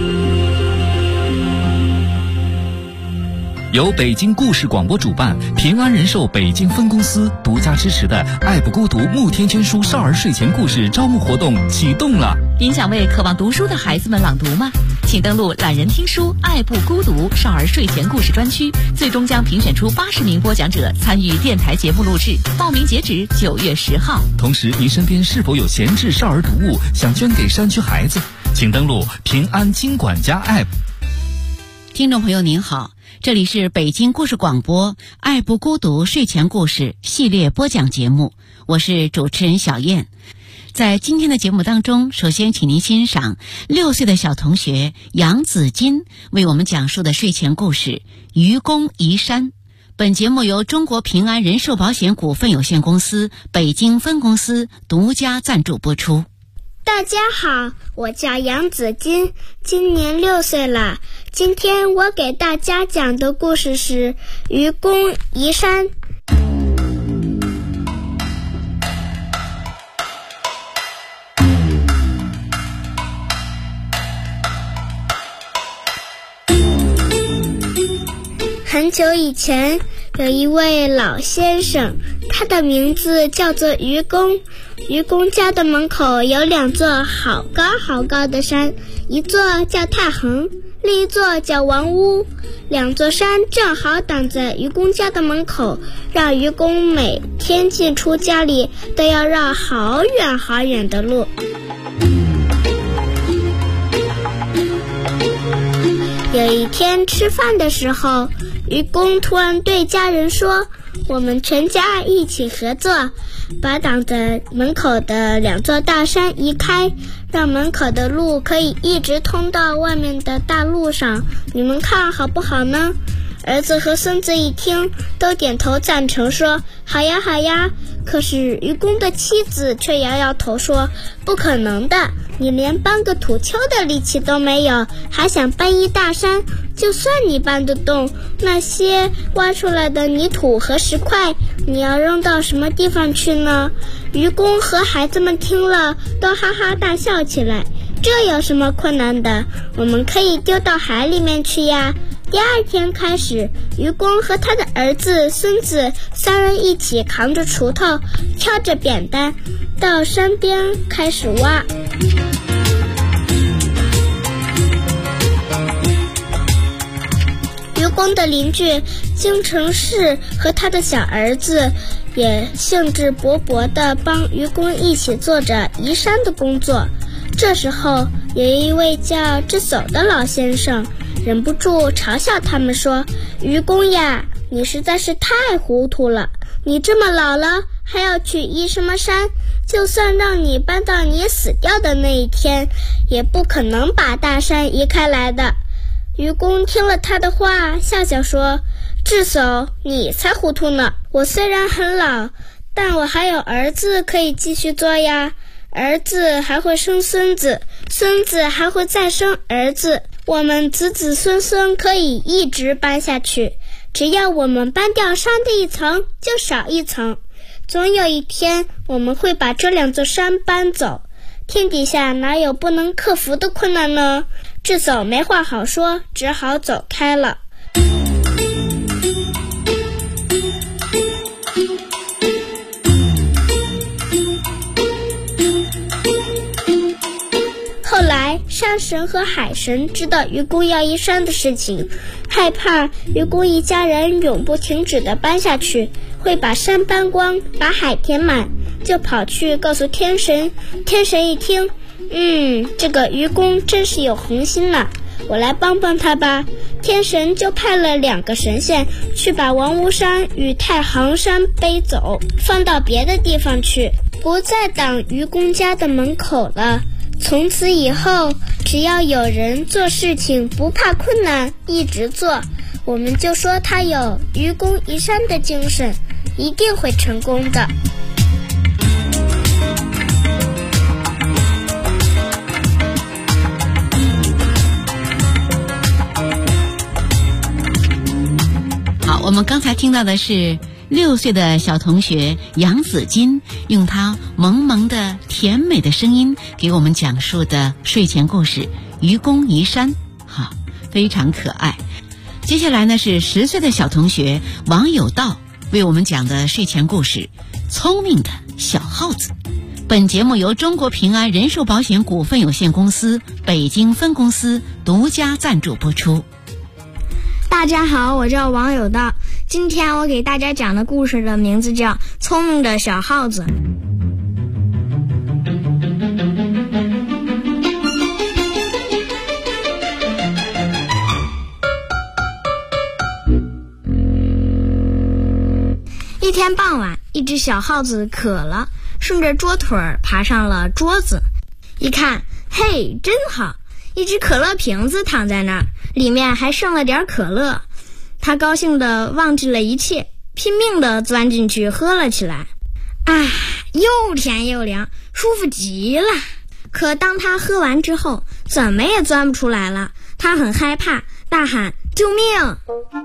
由北京故事广播主办，平安人寿北京分公司独家支持的爱不孤独慕天天书少儿睡前故事招募活动启动了。 您想为渴望读书的孩子们朗读吗？请登录懒人听书爱不孤独少儿睡前故事专区，最终将评选出80名播讲者参与电台节目录制，报名截止9月10号。 同时，您身边是否有闲置少儿读物想捐给山区孩子？请登录平安金管家 App。 听众朋友您好，这里是北京故事广播爱不孤独睡前故事系列播讲节目，我是主持人小燕。在今天的节目当中，首先请您欣赏6岁的小同学杨子金为我们讲述的睡前故事《愚公移山》。本节目由中国平安人寿保险股份有限公司北京分公司独家赞助播出。 大家好，我叫杨子金，今年6岁了。今天我给大家讲的故事是《愚公移山》。很久以前，有一位老先生，他的名字叫做愚公。愚公家的门口有2座好高好高的山，一座叫太衡，另一座叫王屋。2座山正好挡在愚公家的门口，让愚公每天进出家里都要绕好远好远的路。有一天吃饭的时候，愚公突然对家人说，我们全家一起合作，把挡在门口的2座大山移开，让门口的路可以一直通到外面的大路上，你们看好不好呢？儿子和孙子一听都点头赞成，说好呀好呀。可是愚公的妻子却摇摇头说，不可能的，你连搬个土丘的力气都没有，还想搬一大山？就算你搬得动，那些挖出来的泥土和石块，你要扔到什么地方去呢？愚公和孩子们听了都哈哈大笑起来。这有什么困难的？我们可以丢到海里面去呀。第2天开始，愚公和他的儿子、孙子3人一起扛着锄头，挑着扁担，到山边开始挖。愚公公的邻居京城市和他的小儿子也兴致勃勃地帮愚公一起做着移山的工作。这时候有一位叫智叟的老先生忍不住嘲笑他们说：愚公呀，你实在是太糊涂了，你这么老了还要去移什么山？就算让你搬到你死掉的那一天，也不可能把大山移开来的。愚公听了他的话，笑笑说：智叟，你才糊涂呢，我虽然很老，但我还有儿子可以继续做呀，儿子还会生孙子，孙子还会再生儿子，我们子子孙孙可以一直搬下去，只要我们搬掉山的一层，就少一层，总有一天我们会把这2座山搬走，天底下哪有不能克服的困难呢？智叟没话好说，只好走开了。后来山神和海神知道愚公要移山的事情，害怕愚公一家人永不停止地搬下去，会把山搬光，把海填满，就跑去告诉天神。天神一听，这个愚公真是有恒心呐，我来帮帮他吧。天神就派了2个神仙去把王屋山与太行山背走，放到别的地方去，不再挡愚公家的门口了。从此以后，只要有人做事情不怕困难，一直做，我们就说他有愚公移山的精神，一定会成功的。 好，我们刚才听到的是6岁的小同学杨子金用他萌萌的甜美的声音给我们讲述的睡前故事《愚公移山》，非常可爱。接下来呢是10岁的小同学王有道为我们讲的睡前故事《聪明的小耗子》。本节目由中国平安人寿保险股份有限公司北京分公司独家赞助播出。 大家好，我叫王有道，今天我给大家讲的故事的名字叫《聪明的小耗子》。一天傍晚，一只小耗子渴了，顺着桌腿爬上了桌子，一看，嘿，真好，一只可乐瓶子躺在那儿，里面还剩了点可乐。他高兴地忘记了一切，拼命地钻进去喝了起来。又甜又凉，舒服极了。可当他喝完之后，怎么也钻不出来了。他很害怕，大喊：救命！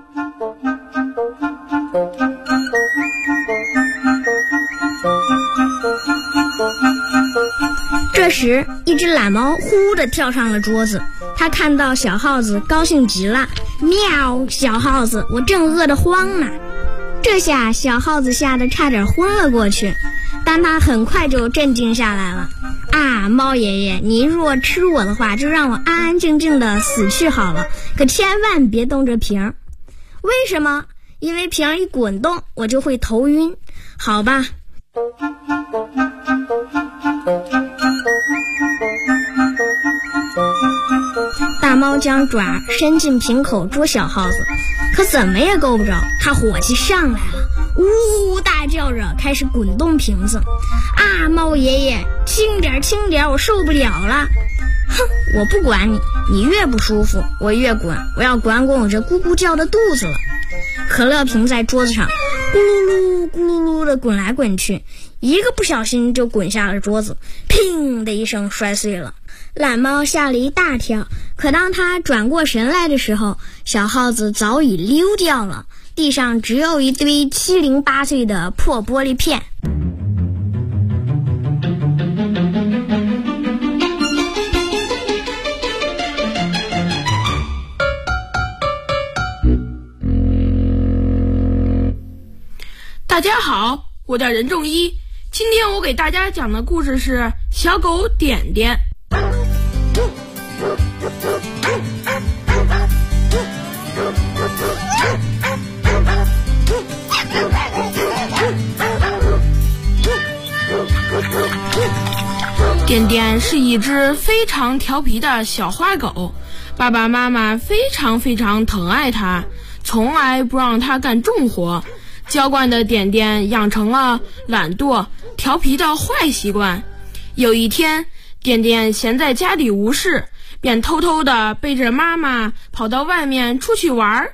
这时，一只懒猫呼地跳上了桌子。他看到小耗子，高兴极了。喵！小耗子，我正饿得慌呢。这下小耗子吓得差点昏了过去，但他很快就镇静下来了。猫爷爷，你若吃我的话，就让我安安静静的死去好了，可千万别动这瓶。为什么？因为瓶一滚动，我就会头晕。好吧。大猫将爪伸进瓶口捉小耗子，可怎么也够不着。它火气上来了，呜大叫着开始滚动瓶子。猫爷爷，轻点轻点，我受不了了。哼，我不管你，你越不舒服我越滚，我要管我这咕咕叫的肚子了。可乐瓶在桌子上咕噜噜咕噜噜的滚来滚去，一个不小心就滚下了桌子，砰的一声摔碎了。懒猫吓了一大跳，可当他转过神来的时候，小耗子早已溜掉了，地上只有一堆七零八碎的破玻璃片。 大家好，我叫任仲一，今天我给大家讲的故事是小狗点点。 点点是一只非常调皮的小花狗，爸爸妈妈非常非常疼爱它，从来不让它干重活。娇惯的点点养成了懒惰、调皮的坏习惯。有一天，点点闲在家里无事，便偷偷地背着妈妈跑到外面出去玩儿。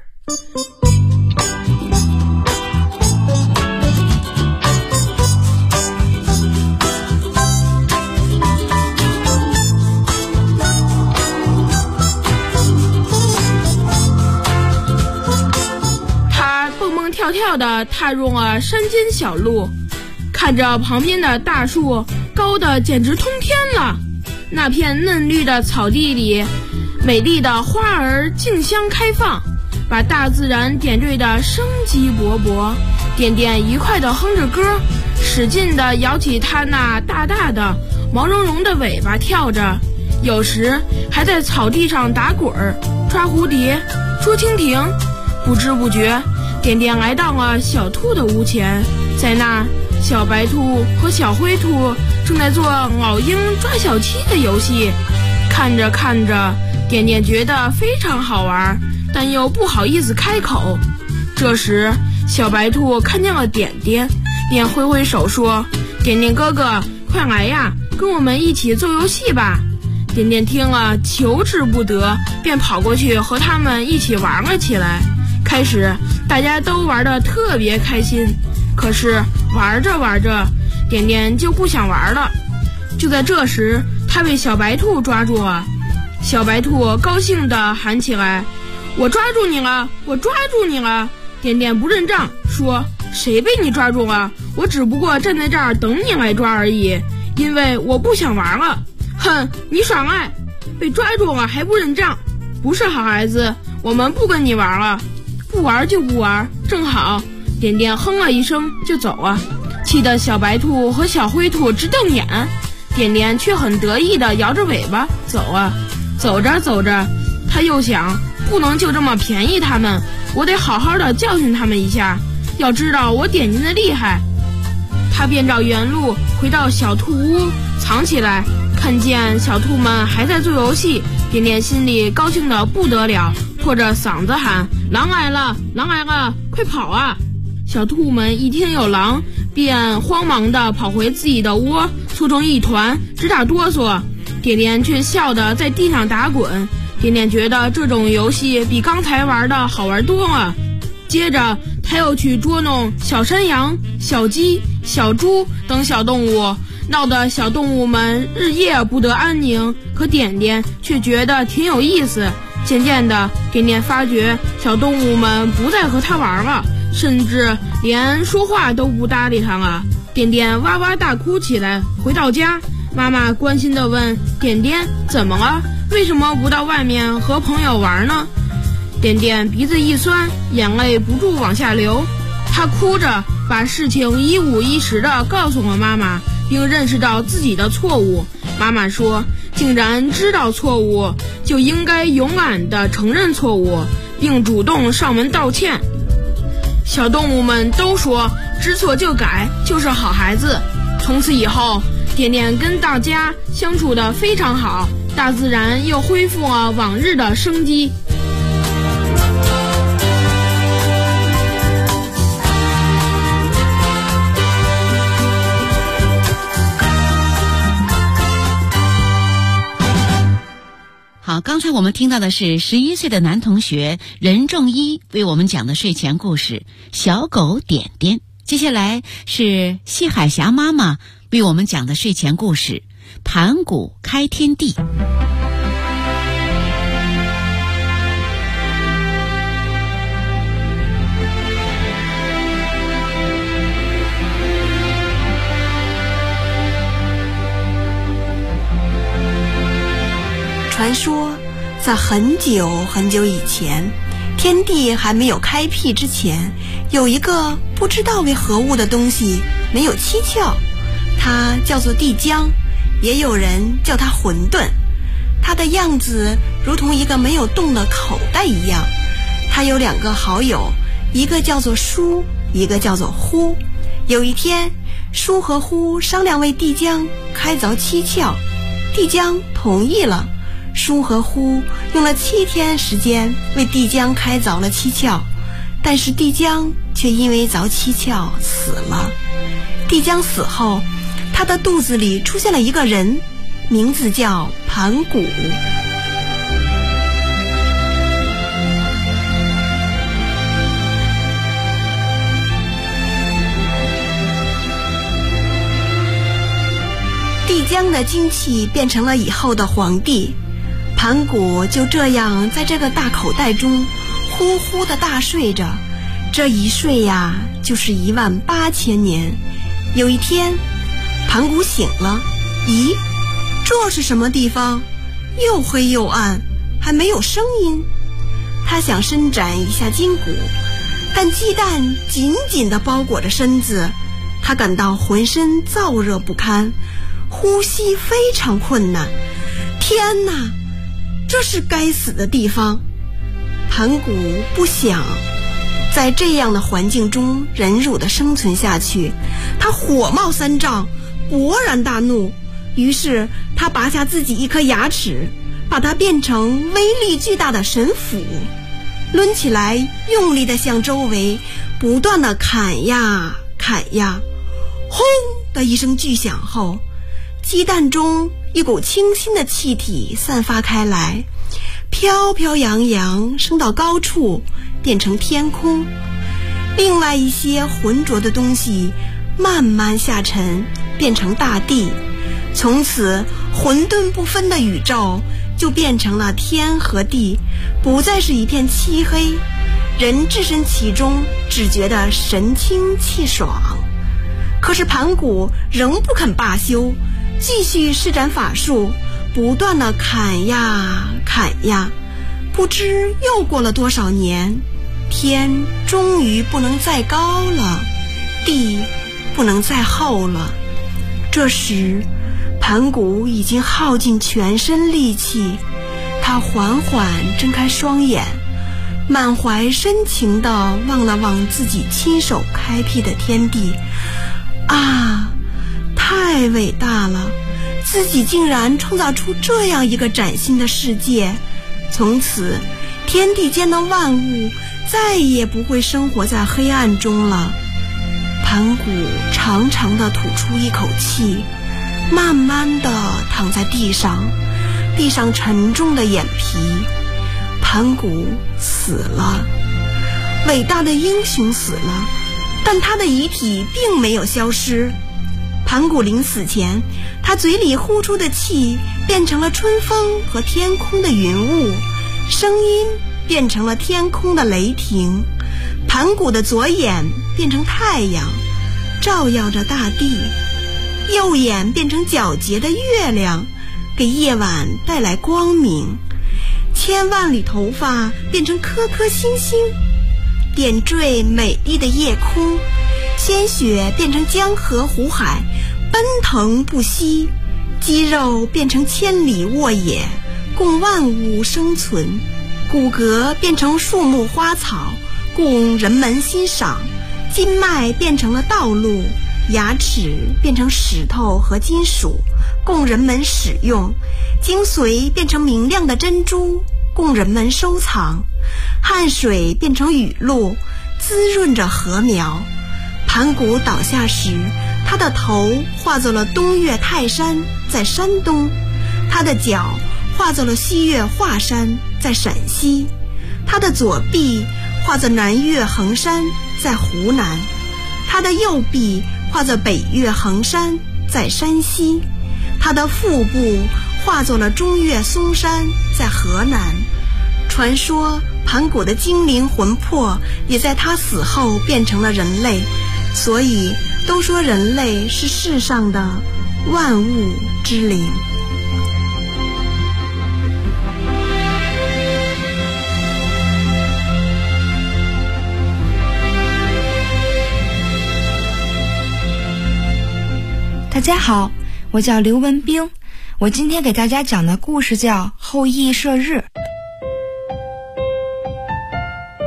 跳跳地踏入了山间小路，看着旁边的大树高的简直通天了。那片嫩绿的草地里，美丽的花儿竞相开放，把大自然点缀得生机勃勃。点点愉快地哼着歌，使劲地摇起它那大大的毛茸茸的尾巴跳着，有时还在草地上打滚儿、抓蝴蝶、捉蜻蜓。不知不觉，点点来到了小兔的屋前，在那，小白兔和小灰兔正在做老鹰抓小鸡的游戏。看着看着，点点觉得非常好玩，但又不好意思开口。这时，小白兔看见了点点，便挥挥手说：“点点哥哥，快来呀，跟我们一起做游戏吧。”点点听了，求之不得，便跑过去和他们一起玩了起来。开始大家都玩得特别开心，可是玩着玩着，点点就不想玩了。就在这时，他被小白兔抓住了。小白兔高兴地喊起来：“我抓住你了，我抓住你了！”点点不认账，说：“谁被你抓住了？我只不过站在这儿等你来抓而已，因为我不想玩了。”哼，你耍赖！被抓住了还不认账，不是好孩子，我们不跟你玩了。不玩就不玩，正好。点点哼了一声就走了，气得小白兔和小灰兔直瞪眼。点点却很得意地摇着尾巴走了。走着走着，他又想，不能就这么便宜他们，我得好好的教训他们一下，要知道我点点的厉害。他便照原路回到小兔屋藏起来，看见小兔们还在做游戏，点点心里高兴得不得了，破着嗓子喊：“狼来了，狼来了，快跑啊！”小兔们一听有狼，便慌忙地跑回自己的窝，缩成一团，直打哆嗦。点点却笑得在地上打滚。点点觉得这种游戏比刚才玩的好玩多了。接着他又去捉弄小山羊、小鸡、小猪等小动物，闹得小动物们日夜不得安宁。可点点却觉得挺有意思。渐渐的，点点发觉小动物们不再和他玩了，甚至连说话都不搭理他了。点点哇哇大哭起来。回到家，妈妈关心地问点点怎么了，为什么不到外面和朋友玩呢？点点鼻子一酸，眼泪不住往下流。他哭着把事情一五一十地告诉了妈妈，并认识到自己的错误。妈妈说，竟然知道错误，就应该勇敢地承认错误，并主动上门道歉。小动物们都说，知错就改就是好孩子。从此以后，点点跟大家相处得非常好，大自然又恢复了往日的生机。 好，刚才我们听到的是11岁的男同学任仲一为我们讲的睡前故事《小狗点点》。接下来是谢海霞妈妈为我们讲的睡前故事《盘古开天地》。 传说，在很久很久以前，天地还没有开辟之前，有一个不知道为何物的东西，没有七窍，它叫做地浆，也有人叫它混沌。它的样子如同一个没有洞的口袋一样。它有2个好友， 一个叫做舒，一个叫做呼。有一天，舒和呼商量为帝江开凿七窍，帝江同意了。舒和呼用了7天时间为帝江开凿了七窍，但是帝江却因为凿七窍死了。帝江死后，他的肚子里出现了一个人，名字叫盘古。帝江的精气变成了以后的皇帝，盘古就这样在这个大口袋中呼呼地大睡着，这一睡呀就是18000年。有一天，盘古醒了，咦，这是什么地方？又黑又暗，还没有声音。他想伸展一下筋骨，但鸡蛋紧紧地包裹着身子，他感到浑身燥热不堪，呼吸非常困难。天哪，这是该死的地方！盘古不想在这样的环境中忍辱地生存下去，他火冒三丈，勃然大怒。于是他拔下自己一颗牙齿，把它变成威力巨大的神斧，抡起来用力地向周围不断地砍呀砍呀。轰的一声巨响后，鸡蛋中一股清新的气体散发开来，飘飘扬扬升到高处，变成天空。另外一些浑浊的东西慢慢下沉，变成大地。从此混沌不分的宇宙就变成了天和地，不再是一片漆黑。人置身其中，只觉得神清气爽。可是盘古仍不肯罢休，继续施展法术，不断地砍呀砍呀。不知又过了多少年，天终于不能再高了，地不能再厚了。这时盘古已经耗尽全身力气，他缓缓睁开双眼，满怀深情地望了望自己亲手开辟的天地。啊，太伟大了！自己竟然创造出这样一个崭新的世界。从此，天地间的万物再也不会生活在黑暗中了。盘古长长地吐出一口气，慢慢地躺在地上，闭上沉重的眼皮。盘古死了，伟大的英雄死了，但他的遗体并没有消失。盘古临死前，他嘴里呼出的气变成了春风和天空的云雾，声音变成了天空的雷霆。盘古的左眼变成太阳，照耀着大地；右眼变成皎洁的月亮，给夜晚带来光明。千万缕头发变成颗颗星星，点缀美丽的夜空。鲜血变成江河湖海，奔腾不息。肌肉变成千里沃野，供万物生存。骨骼变成树木花草，供人们欣赏。筋脉变成了道路，牙齿变成石头和金属，供人们使用。精髓变成明亮的珍珠，供人们收藏。汗水变成雨露，滋润着禾苗。盘古倒下时，他的头化作了东岳泰山，在山东；他的脚化作了西岳华山，在陕西；他的左臂化作南岳衡山，在湖南；他的右臂化作北岳衡山，在山西；他的腹部化作了中岳嵩山，在河南。传说盘古的精灵魂魄也在他死后变成了人类，所以都说人类是世上的万物之灵。 大家好，我叫刘文冰，我今天给大家讲的故事叫后羿射日。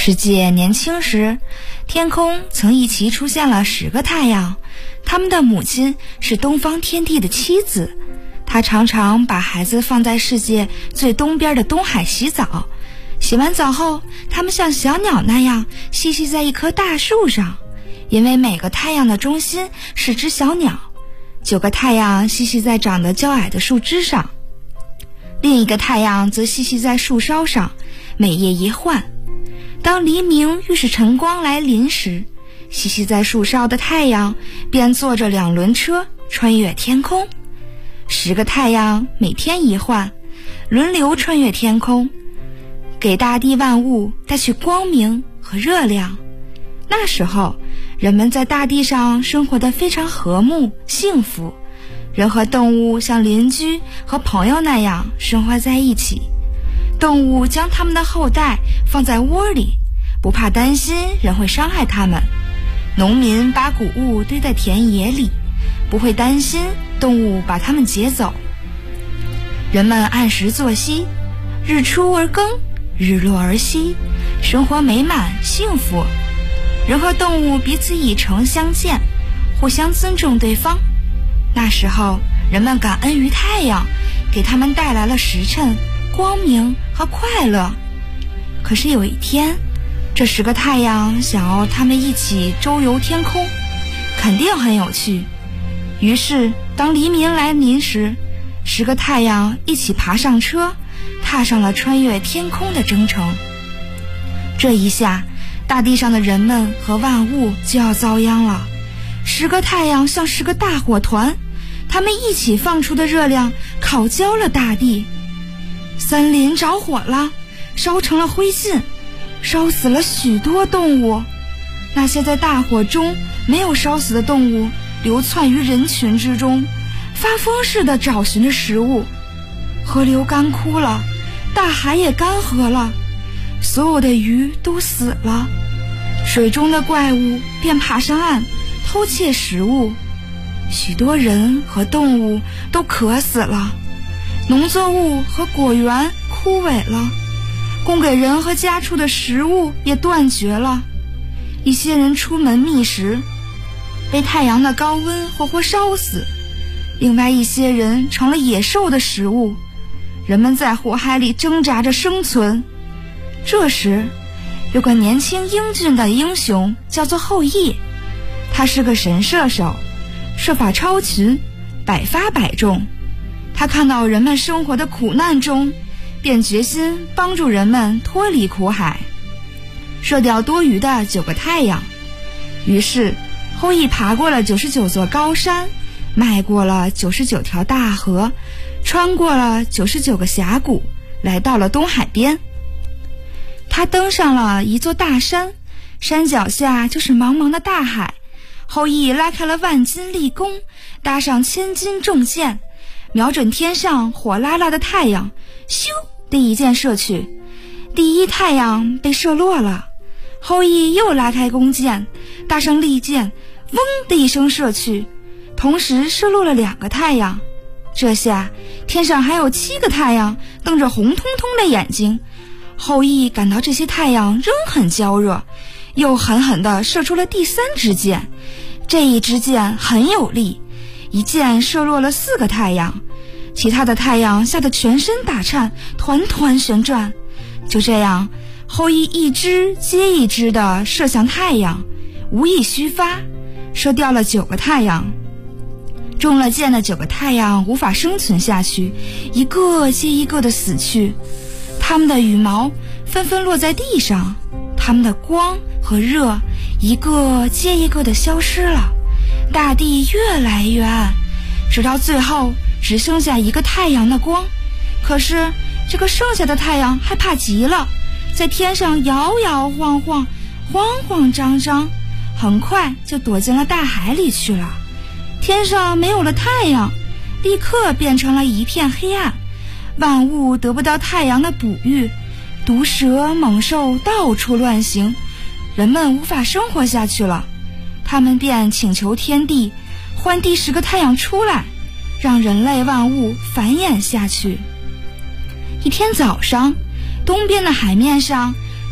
世界年轻时，天空曾一齐出现了10个太阳，他们的母亲是东方天帝的妻子，她常常把孩子放在世界最东边的东海洗澡，洗完澡后，他们像小鸟那样栖息在一棵大树上，因为每个太阳的中心是只小鸟，9个太阳栖息在长得较矮的树枝上，另一个太阳则栖息在树梢上，每夜一换。当黎明预示晨光来临时，栖息在树梢的太阳便坐着2轮车穿越天空。10个太阳每天一换，轮流穿越天空，给大地万物带去光明和热量。那时候，人们在大地上生活得非常和睦幸福，人和动物像邻居和朋友那样生活在一起。动物将它们的后代放在窝里，不怕担心人会伤害它们。农民把谷物堆在田野里，不会担心动物把它们劫走。人们按时作息，日出而耕，日落而息，生活美满幸福。人和动物彼此以诚相见，互相尊重对方。那时候，人们感恩于太阳，给他们带来了时辰、光明和快乐。可是有一天，这10个太阳想要他们一起周游天空，肯定很有趣。于是，当黎明来临时，10个太阳一起爬上车，踏上了穿越天空的征程。这一下，大地上的人们和万物就要遭殃了。10个太阳像10个大火团，它们一起放出的热量烤焦了大地。森林着火了，烧成了灰烬，烧死了许多动物。那些在大火中没有烧死的动物流窜于人群之中，发疯似的找寻着食物。河流干枯了，大海也干涸了，所有的鱼都死了，水中的怪物便爬上岸偷窃食物。许多人和动物都渴死了，农作物和果园枯萎了，供给人和家畜的食物也断绝了。一些人出门觅食，被太阳的高温活活烧死，另外一些人成了野兽的食物。人们在火海里挣扎着生存。这时，有个年轻英俊的英雄叫做后羿，他是个神射手，射法超群，百发百中。他看到人们生活的苦难中，便决心帮助人们脱离苦海，射掉多余的9个太阳。于是，后羿爬过了99座高山，迈过了99条大河，穿过了99个峡谷，来到了东海边。他登上了一座大山，山脚下就是茫茫的大海。后羿拉开了万斤利弓，搭上1000斤重箭，瞄准天上火辣辣的太阳，咻的一箭射去。第一太阳被射落了，后羿又拉开弓箭，搭上利箭，嗡的一声射去，同时射落了2个太阳。这下天上还有7个太阳瞪着红彤彤的眼睛。后羿感到这些太阳仍很焦热，又狠狠地射出了第3支箭。这一支箭很有力，一箭射落了4个太阳，其他的太阳吓得全身打颤，团团旋转。就这样，后羿一支接一支地射向太阳，无意虚发，射掉了9个太阳。中了箭的9个太阳无法生存下去，一个接一个地死去。它们的羽毛纷纷落在地上，它们的光和热一个接一个地消失了，大地越来越暗，直到最后只剩下1个太阳的光。可是这个剩下的太阳害怕极了，在天上摇摇晃晃，慌慌张张，很快就躲进了大海里去了。天上没有了太阳，立刻变成了一片黑暗，万物得不到太阳的哺育，毒蛇猛兽到处乱行，人们无法生活下去了。他们便请求天帝换第10个太阳出来，让人类万物繁衍下去。一天早上，东边的海面上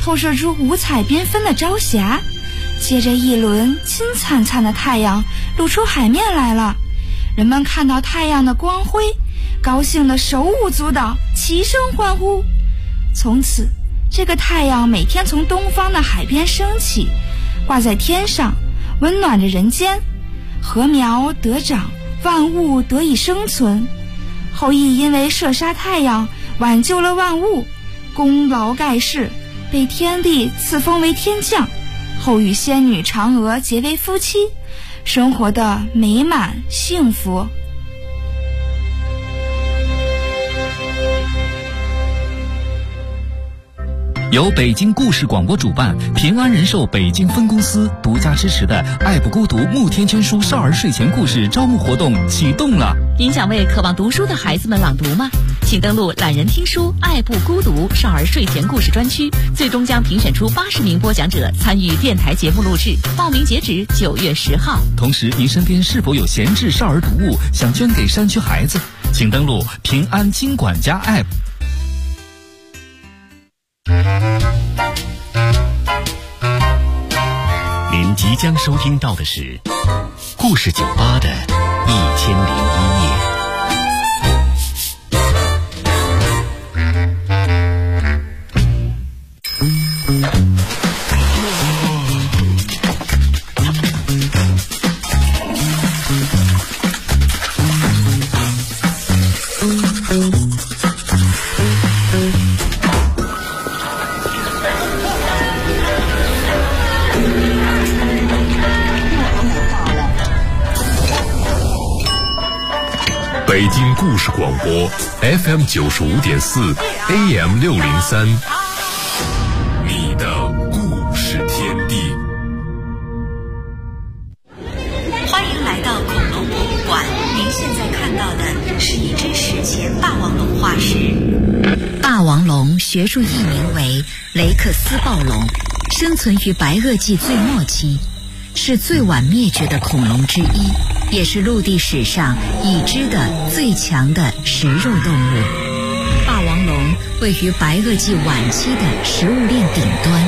透射出五彩缤纷的朝霞。接着一轮金灿灿的太阳露出海面来了，人们看到太阳的光辉，高兴得手舞足蹈，齐声欢呼。从此，这个太阳每天从东方的海边升起，挂在天上，温暖着人间。禾苗得长，万物得以生存。后羿因为射杀太阳，挽救了万物，功劳盖世，被天帝赐封为天将。后与仙女嫦娥结为夫妻，生活的美满幸福。 由北京故事广播主办，平安人寿北京分公司独家支持的爱不孤独慕天圈书少儿睡前故事招募活动启动了。 您想为渴望读书的孩子们朗读吗？请登录懒人听书爱不孤独少儿睡前故事专区，最终将评选出80名播讲者参与电台节目录制，报名截止9月10号。 同时，您身边是否有闲置少儿读物想捐给山区孩子？请登录平安金管家 App。 您即将收听到的是故事酒吧的1001夜。北京故事广播 FM 95.4 AM 603，你的故事天地。 欢迎来到恐龙博物馆，您现在看到的是一只史前霸王龙化石。 霸王龙学术译名为雷克斯暴龙，生存于白垩纪最末期，是最晚灭绝的恐龙之一，也是陆地史上已知的最强的食肉动物。霸王龙位于白垩纪晚期的食物链顶端。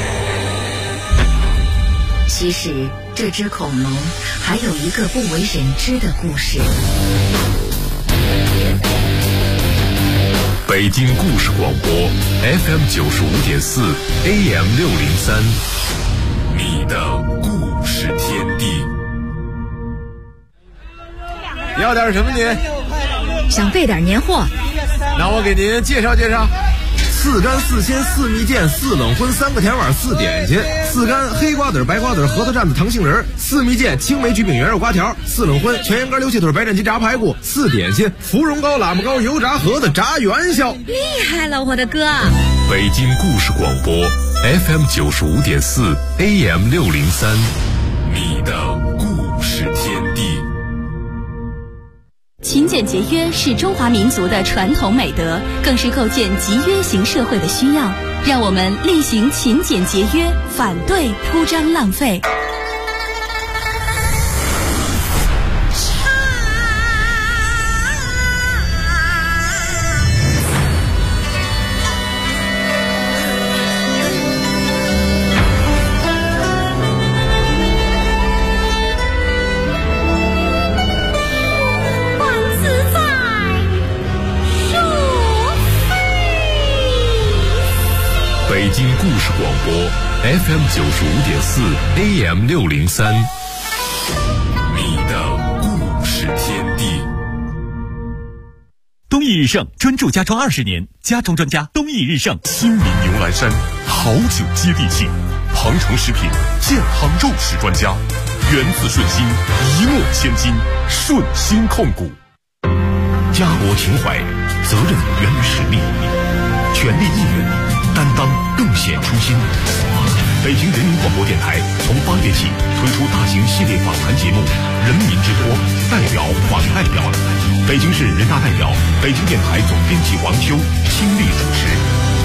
其实，这只恐龙还有一个不为人知的故事。 北京故事广播 FM 95.4 AM 603，你的故事天地。 要点什么您？ 想备点年货。 那我给您介绍介绍。4干4鲜4蜜饯4冷荤3个甜碗4点心，4干黑瓜子白瓜子核桃蘸子糖杏仁，4蜜饯青梅焗饼圆肉瓜条，4冷荤全羊肝溜蟹腿白斩鸡炸排骨，4点心芙蓉糕喇嘛糕油炸盒子炸元宵。 厉害了，我的哥！ 北京故事广播 FM 95.4 AM 603，你的故事天地。 勤俭节约是中华民族的传统美德，更是构建集约型社会的需要。让我们厉行勤俭节约，反对铺张浪费。 北京故事广播 FM 95.4 AM 603，你的故事天地。 东益日盛专注家装20年，家装专家东益日盛。 亲民牛栏山，好酒接地气。庞城食品健康肉食专家，源自顺心，一诺千金，顺心控股。家国情怀，责任源于实力，权力义务。担当更显初心。北京人民广播电台从8月起推出大型系列访谈节目《人民之托》，代表访代表。北京市人大代表、北京电台总编辑王秋亲力主持。